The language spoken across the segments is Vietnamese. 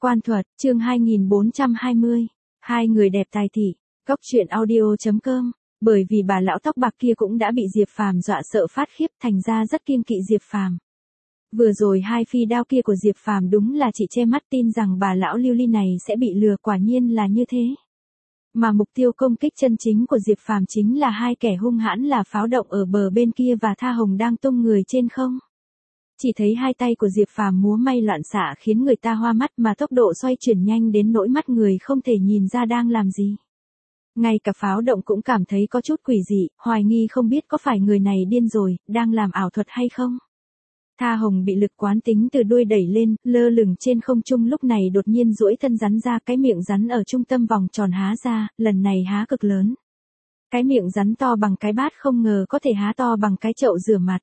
Quan thuật, chương 2420. Hai người đẹp tài thị. Góc truyện audio.com. Bởi vì bà lão tóc bạc kia cũng đã bị Diệp Phàm dọa sợ phát khiếp, thành ra rất kiêng kỵ Diệp Phàm. Vừa rồi hai phi đao kia của Diệp Phàm đúng là chỉ che mắt tin rằng bà lão lưu ly này sẽ bị lừa, quả nhiên là như thế. Mà mục tiêu công kích chân chính của Diệp Phàm chính là hai kẻ hung hãn là Pháo Động ở bờ bên kia và Tha Hồng đang tung người trên không. Chỉ thấy hai tay của Diệp Phàm múa may loạn xạ khiến người ta hoa mắt, mà tốc độ xoay chuyển nhanh đến nỗi mắt người không thể nhìn ra đang làm gì. Ngay cả Pháo Động cũng cảm thấy có chút quỷ dị, hoài nghi không biết có phải người này điên rồi, đang làm ảo thuật hay không. Tha Hồng bị lực quán tính từ đuôi đẩy lên, lơ lửng trên không trung, lúc này đột nhiên duỗi thân rắn ra, cái miệng rắn ở trung tâm vòng tròn há ra, lần này há cực lớn. Cái miệng rắn to bằng cái bát, không ngờ có thể há to bằng cái chậu rửa mặt.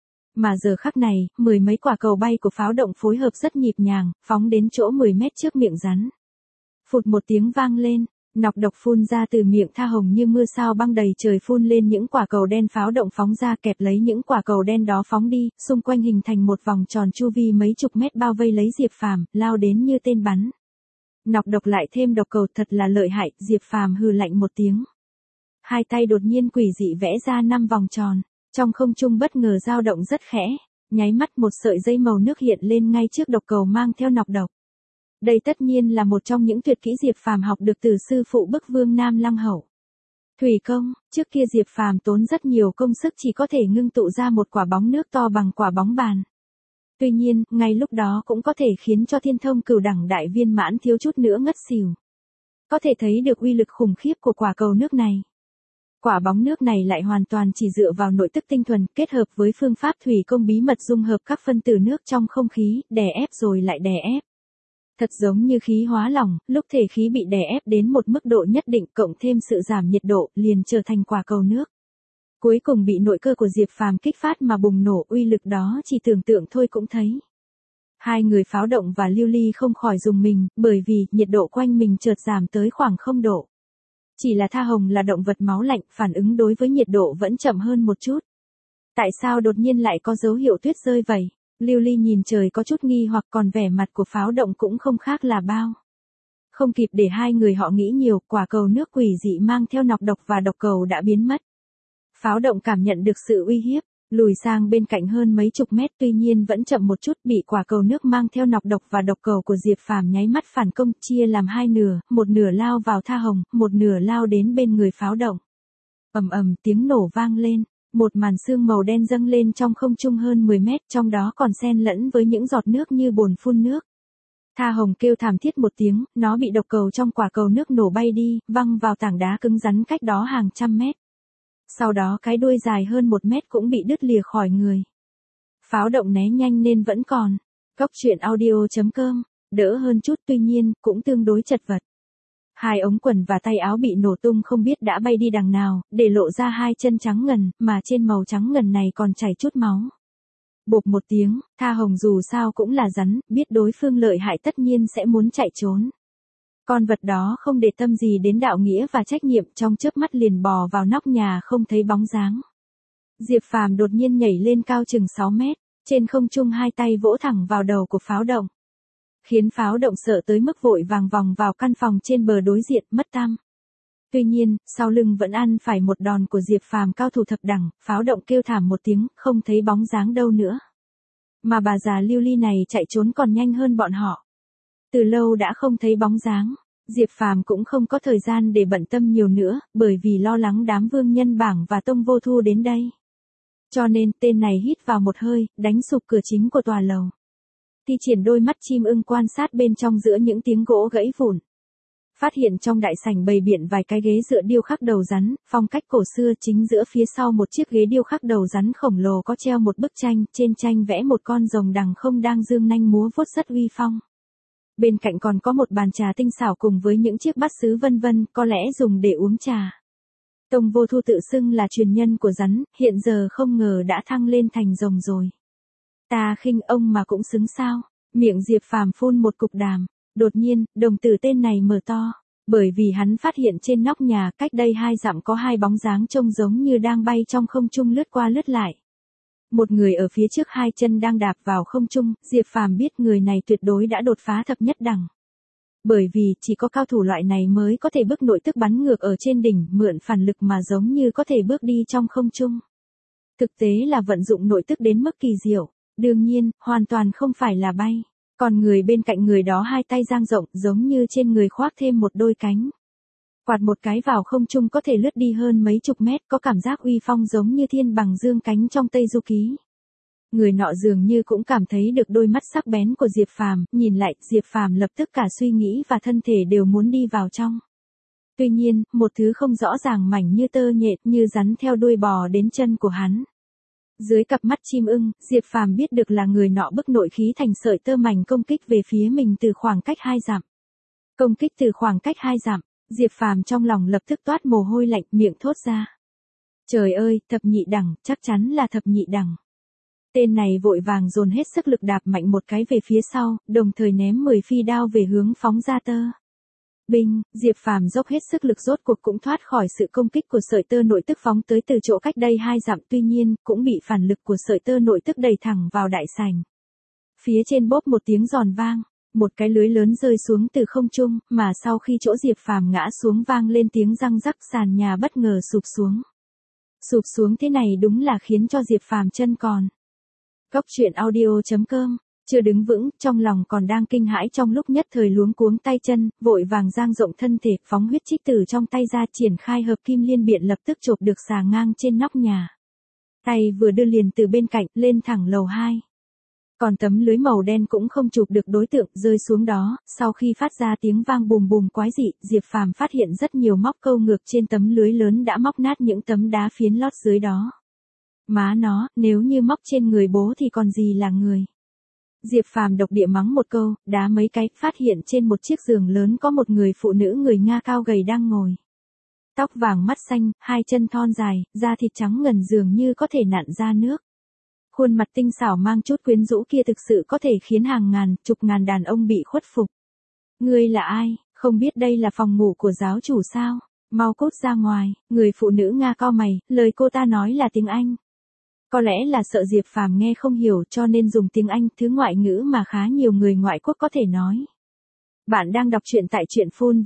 Mà giờ khắc này, mười mấy quả cầu bay của Pháo Động phối hợp rất nhịp nhàng, phóng đến chỗ 10 mét trước miệng rắn. Phụt một tiếng vang lên, nọc độc phun ra từ miệng Tha Hồng như mưa sao băng đầy trời, phun lên những quả cầu đen. Pháo Động phóng ra kẹp lấy những quả cầu đen đó phóng đi, xung quanh hình thành một vòng tròn chu vi mấy chục mét bao vây lấy Diệp Phàm, lao đến như tên bắn. Nọc độc lại thêm độc cầu, thật là lợi hại. Diệp Phàm hừ lạnh một tiếng. Hai tay đột nhiên quỷ dị vẽ ra 5 vòng tròn. Trong không trung bất ngờ dao động rất khẽ, nháy mắt một sợi dây màu nước hiện lên ngay trước độc cầu mang theo nọc độc. Đây tất nhiên là một trong những tuyệt kỹ Diệp Phàm học được từ sư phụ Bức Vương Nam Lăng Hậu. Thủy công, trước kia Diệp Phàm tốn rất nhiều công sức chỉ có thể ngưng tụ ra một quả bóng nước to bằng quả bóng bàn. Tuy nhiên, ngay lúc đó cũng có thể khiến cho Thiên Thông Cửu Đẳng đại viên mãn thiếu chút nữa ngất xỉu. Có thể thấy được uy lực khủng khiếp của quả cầu nước này. Quả bóng nước này lại hoàn toàn chỉ dựa vào nội tức tinh thuần, kết hợp với phương pháp thủy công bí mật dung hợp các phân tử nước trong không khí, đè ép rồi lại đè ép. Thật giống như khí hóa lỏng, lúc thể khí bị đè ép đến một mức độ nhất định, cộng thêm sự giảm nhiệt độ, liền trở thành quả cầu nước. Cuối cùng bị nội cơ của Diệp Phàm kích phát mà bùng nổ, uy lực đó chỉ tưởng tượng thôi cũng thấy. Hai người Pháo Động và Lưu Ly không khỏi rùng mình, bởi vì nhiệt độ quanh mình chợt giảm tới khoảng 0 độ. Chỉ là Tha Hồng là động vật máu lạnh, phản ứng đối với nhiệt độ vẫn chậm hơn một chút. Tại sao đột nhiên lại có dấu hiệu tuyết rơi vậy? Lưu Ly nhìn trời có chút nghi hoặc, còn vẻ mặt của Pháo Động cũng không khác là bao. Không kịp để hai người họ nghĩ nhiều, quả cầu nước quỷ dị mang theo nọc độc và độc cầu đã biến mất. Pháo Động cảm nhận được sự uy hiếp, lùi sang bên cạnh hơn mấy chục mét, tuy nhiên vẫn chậm một chút, bị quả cầu nước mang theo nọc độc và độc cầu của Diệp Phàm nháy mắt phản công, chia làm hai nửa, một nửa lao vào Tha Hồng, một nửa lao đến bên người Pháo Động. Ầm ầm, tiếng nổ vang lên, một màn sương màu đen dâng lên trong không trung hơn 10 mét, trong đó còn xen lẫn với những giọt nước như bồn phun nước. Tha Hồng kêu thảm thiết một tiếng, nó bị độc cầu trong quả cầu nước nổ bay đi, văng vào tảng đá cứng rắn cách đó hàng trăm mét. Sau đó cái đuôi dài hơn 1 mét cũng bị đứt lìa khỏi người. Pháo Động né nhanh nên vẫn còn. Góc truyện audio.com, đỡ hơn chút, tuy nhiên, cũng tương đối chật vật. Hai ống quần và tay áo bị nổ tung không biết đã bay đi đằng nào, để lộ ra hai chân trắng ngần, mà trên màu trắng ngần này còn chảy chút máu. Bộp một tiếng, Tha Hồng dù sao cũng là rắn, biết đối phương lợi hại tất nhiên sẽ muốn chạy trốn. Con vật đó không để tâm gì đến đạo nghĩa và trách nhiệm, trong chớp mắt liền bò vào nóc nhà không thấy bóng dáng. Diệp Phàm đột nhiên nhảy lên cao chừng 6 mét, trên không trung hai tay vỗ thẳng vào đầu của Pháo Động. Khiến Pháo Động sợ tới mức vội vàng vòng vào căn phòng trên bờ đối diện, mất tăm. Tuy nhiên, sau lưng vẫn ăn phải một đòn của Diệp Phàm cao thủ thập đẳng, Pháo Động kêu thảm một tiếng, không thấy bóng dáng đâu nữa. Mà bà già Lưu Ly này chạy trốn còn nhanh hơn bọn họ. Từ lâu đã không thấy bóng dáng, Diệp Phàm cũng không có thời gian để bận tâm nhiều nữa, bởi vì lo lắng đám Vương Nhân Bảng và Tông Vô Thu đến đây. Cho nên, tên này hít vào một hơi, đánh sụp cửa chính của tòa lầu. Thi triển đôi mắt chim ưng quan sát bên trong giữa những tiếng gỗ gãy vụn. Phát hiện trong đại sảnh bày biện vài cái ghế dựa điêu khắc đầu rắn, phong cách cổ xưa, chính giữa phía sau một chiếc ghế điêu khắc đầu rắn khổng lồ có treo một bức tranh, trên tranh vẽ một con rồng đằng không đang dương nanh múa vuốt rất uy phong. Bên cạnh còn có một bàn trà tinh xảo cùng với những chiếc bát sứ vân vân, có lẽ dùng để uống trà. Tông Vô Thu tự xưng là truyền nhân của rắn, hiện giờ không ngờ đã thăng lên thành rồng rồi. Ta khinh ông mà cũng xứng sao? Miệng Diệp Phàm phun một cục đàm. Đột nhiên, đồng tử tên này mở to, bởi vì hắn phát hiện trên nóc nhà cách đây 2 dặm có hai bóng dáng trông giống như đang bay trong không trung lướt qua lướt lại. Một người ở phía trước hai chân đang đạp vào không trung, Diệp Phàm biết người này tuyệt đối đã đột phá thập nhất đẳng. Bởi vì chỉ có cao thủ loại này mới có thể bước nội tức bắn ngược ở trên đỉnh, mượn phản lực mà giống như có thể bước đi trong không trung. Thực tế là vận dụng nội tức đến mức kỳ diệu, đương nhiên, hoàn toàn không phải là bay. Còn người bên cạnh người đó hai tay dang rộng giống như trên người khoác thêm một đôi cánh. Quạt một cái vào không trung có thể lướt đi hơn mấy chục mét, có cảm giác uy phong giống như thiên bằng dương cánh trong Tây Du Ký. Người nọ dường như cũng cảm thấy được đôi mắt sắc bén của Diệp Phàm, nhìn lại, Diệp Phàm lập tức cả suy nghĩ và thân thể đều muốn đi vào trong. Tuy nhiên, một thứ không rõ ràng mảnh như tơ nhện, như rắn theo đuôi bò đến chân của hắn. Dưới cặp mắt chim ưng, Diệp Phàm biết được là người nọ bức nội khí thành sợi tơ mảnh công kích về phía mình từ khoảng cách 2 dặm. Công kích từ khoảng cách 2 dặm, Diệp Phàm trong lòng lập tức toát mồ hôi lạnh, miệng thốt ra. Trời ơi, thập nhị đẳng, chắc chắn là thập nhị đẳng. Tên này vội vàng dồn hết sức lực đạp mạnh một cái về phía sau, đồng thời ném 10 phi đao về hướng phóng ra tơ. Binh, Diệp Phàm dốc hết sức lực rốt cuộc cũng thoát khỏi sự công kích của sợi tơ nội tức phóng tới từ chỗ cách đây 2 dặm, tuy nhiên, cũng bị phản lực của sợi tơ nội tức đẩy thẳng vào đại sảnh. Phía trên bốp một tiếng giòn vang, một cái lưới lớn rơi xuống từ không trung, mà sau khi chỗ Diệp Phàm ngã xuống vang lên tiếng răng rắc, sàn nhà bất ngờ sụp xuống. Sụp xuống thế này đúng là khiến cho Diệp Phàm chân còn. Góc truyện audio.com, chưa đứng vững, trong lòng còn đang kinh hãi, trong lúc nhất thời luống cuống tay chân, vội vàng dang rộng thân thể, phóng huyết trích từ trong tay ra, triển khai hợp kim liên biện lập tức chộp được xà ngang trên nóc nhà. Tay vừa đưa liền từ bên cạnh, lên thẳng lầu 2. Còn tấm lưới màu đen cũng không chụp được đối tượng, rơi xuống đó, sau khi phát ra tiếng vang bùm bùm quái dị, Diệp Phàm phát hiện rất nhiều móc câu ngược trên tấm lưới lớn đã móc nát những tấm đá phiến lót dưới đó. Má nó, nếu như móc trên người bố thì còn gì là người. Diệp Phàm độc địa mắng một câu, đá mấy cái, phát hiện trên một chiếc giường lớn có một người phụ nữ người Nga cao gầy đang ngồi. Tóc vàng mắt xanh, hai chân thon dài, da thịt trắng ngần dường như có thể nặn ra nước. Khuôn mặt tinh xảo mang chút quyến rũ kia thực sự có thể khiến hàng ngàn, chục ngàn đàn ông bị khuất phục. Ngươi là ai, không biết đây là phòng ngủ của giáo chủ sao? Mau cút ra ngoài, người phụ nữ Nga cau mày, lời cô ta nói là tiếng Anh. Có lẽ là sợ Diệp Phàm nghe không hiểu cho nên dùng tiếng Anh, thứ ngoại ngữ mà khá nhiều người ngoại quốc có thể nói. Bạn đang đọc truyện tại truyện phun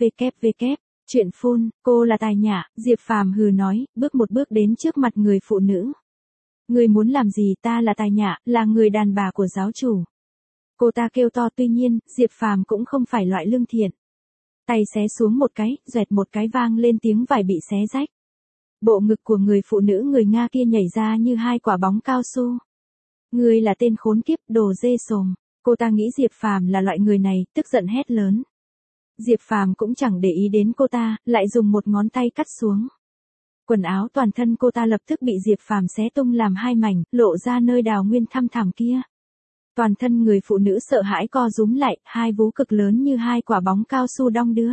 www. Truyện phun, cô là Tài Nhã, Diệp Phàm hừ nói, bước một bước đến trước mặt người phụ nữ. Người muốn làm gì? Ta là Tài Nhã, là người đàn bà của giáo chủ. Cô ta kêu to, tuy nhiên, Diệp Phàm cũng không phải loại lương thiện. Tay xé xuống một cái, xoẹt một cái vang lên tiếng vải bị xé rách. Bộ ngực của người phụ nữ người Nga kia nhảy ra như hai quả bóng cao su. Ngươi là tên khốn kiếp, đồ dê sồm. Cô ta nghĩ Diệp Phàm là loại người này, tức giận hét lớn. Diệp Phàm cũng chẳng để ý đến cô ta, lại dùng một ngón tay cắt xuống. Quần áo toàn thân cô ta lập tức bị Diệp Phàm xé tung làm hai mảnh, lộ ra nơi đào nguyên thăm thẳm kia. Toàn thân người phụ nữ sợ hãi co rúm lại, hai vú cực lớn như hai quả bóng cao su đong đưa.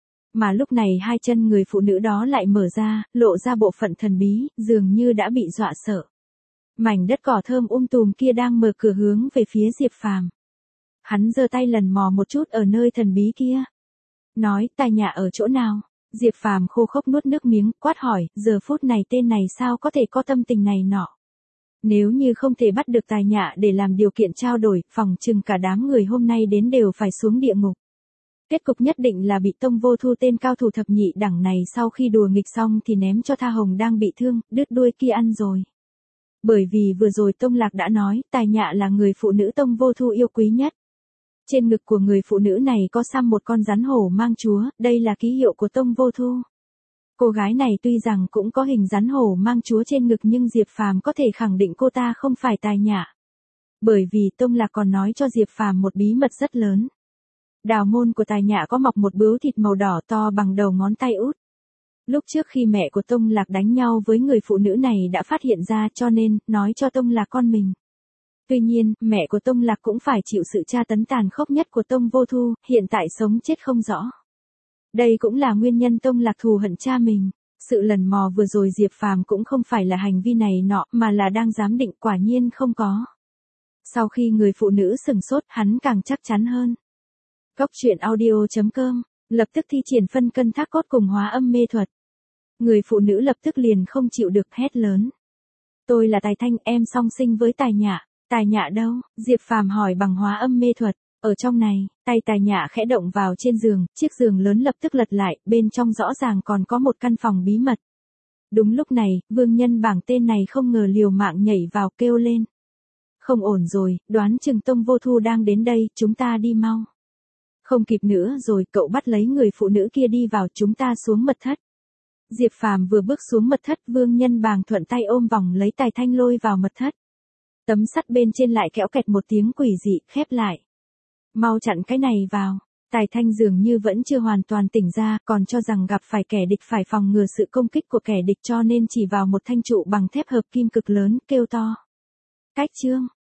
Mà lúc này hai chân người phụ nữ đó lại mở ra, lộ ra bộ phận thần bí, dường như đã bị dọa sợ. Mảnh đất cỏ thơm tùm kia đang mở cửa hướng về phía Diệp Phàm. Hắn giơ tay lần mò một chút ở nơi thần bí kia. Nói, Tài Nhã ở chỗ nào? Diệp Phàm khô khốc nuốt nước miếng, quát hỏi, giờ phút này tên này sao có thể có tâm tình này nọ? Nếu như không thể bắt được Tài Nhã để làm điều kiện trao đổi, phòng chừng cả đám người hôm nay đến đều phải xuống địa ngục. Kết cục nhất định là bị Tông Vô Thu tên cao thủ thập nhị đẳng này sau khi đùa nghịch xong thì ném cho Tha Hồng đang bị thương, đứt đuôi kia ăn rồi. Bởi vì vừa rồi Tông Lạc đã nói, Tài Nhã là người phụ nữ Tông Vô Thu yêu quý nhất. Trên ngực của người phụ nữ này có xăm một con rắn hổ mang chúa, đây là ký hiệu của Tông Vô Thu. Cô gái này tuy rằng cũng có hình rắn hổ mang chúa trên ngực nhưng Diệp Phàm có thể khẳng định cô ta không phải Tài Nhã. Bởi vì Tông Lạc còn nói cho Diệp Phàm một bí mật rất lớn. Đào môn của Tài Nhã có mọc một bướu thịt màu đỏ to bằng đầu ngón tay út. Lúc trước khi mẹ của Tông Lạc đánh nhau với người phụ nữ này đã phát hiện ra cho nên, nói cho Tông Lạc con mình. Tuy nhiên, mẹ của Tông Lạc cũng phải chịu sự tra tấn tàn khốc nhất của Tông Vô Thu, hiện tại sống chết không rõ. Đây cũng là nguyên nhân Tông Lạc thù hận cha mình. Sự lần mò vừa rồi Diệp Phàm cũng không phải là hành vi này nọ mà là đang giám định, quả nhiên không có. Sau khi người phụ nữ sửng sốt, hắn càng chắc chắn hơn. Góc truyện audio.com, lập tức thi triển phân cân thác cốt cùng hóa âm mê thuật. Người phụ nữ lập tức liền không chịu được hét lớn. Tôi là Tài Thanh, em song sinh với Tài Nhã. Tài Nhã đâu? Diệp Phàm hỏi bằng hóa âm mê thuật. Ở trong này, tay Tài Nhã khẽ động vào trên giường, chiếc giường lớn lập tức lật lại, bên trong rõ ràng còn có một căn phòng bí mật. Đúng lúc này, Vương Nhân Bảng tên này không ngờ liều mạng nhảy vào kêu lên. Không ổn rồi, đoán chừng Tông Vô Thu đang đến đây, chúng ta đi mau. Không kịp nữa rồi, cậu bắt lấy người phụ nữ kia đi vào, chúng ta xuống mật thất. Diệp Phàm vừa bước xuống mật thất, Vương Nhân Bàng thuận tay ôm vòng lấy Tài Thanh lôi vào mật thất. Tấm sắt bên trên lại kéo kẹt một tiếng quỷ dị, khép lại. Mau chặn cái này vào. Tài Thanh dường như vẫn chưa hoàn toàn tỉnh ra, còn cho rằng gặp phải kẻ địch phải phòng ngừa sự công kích của kẻ địch cho nên chỉ vào một thanh trụ bằng thép hợp kim cực lớn, kêu to. Cách chương.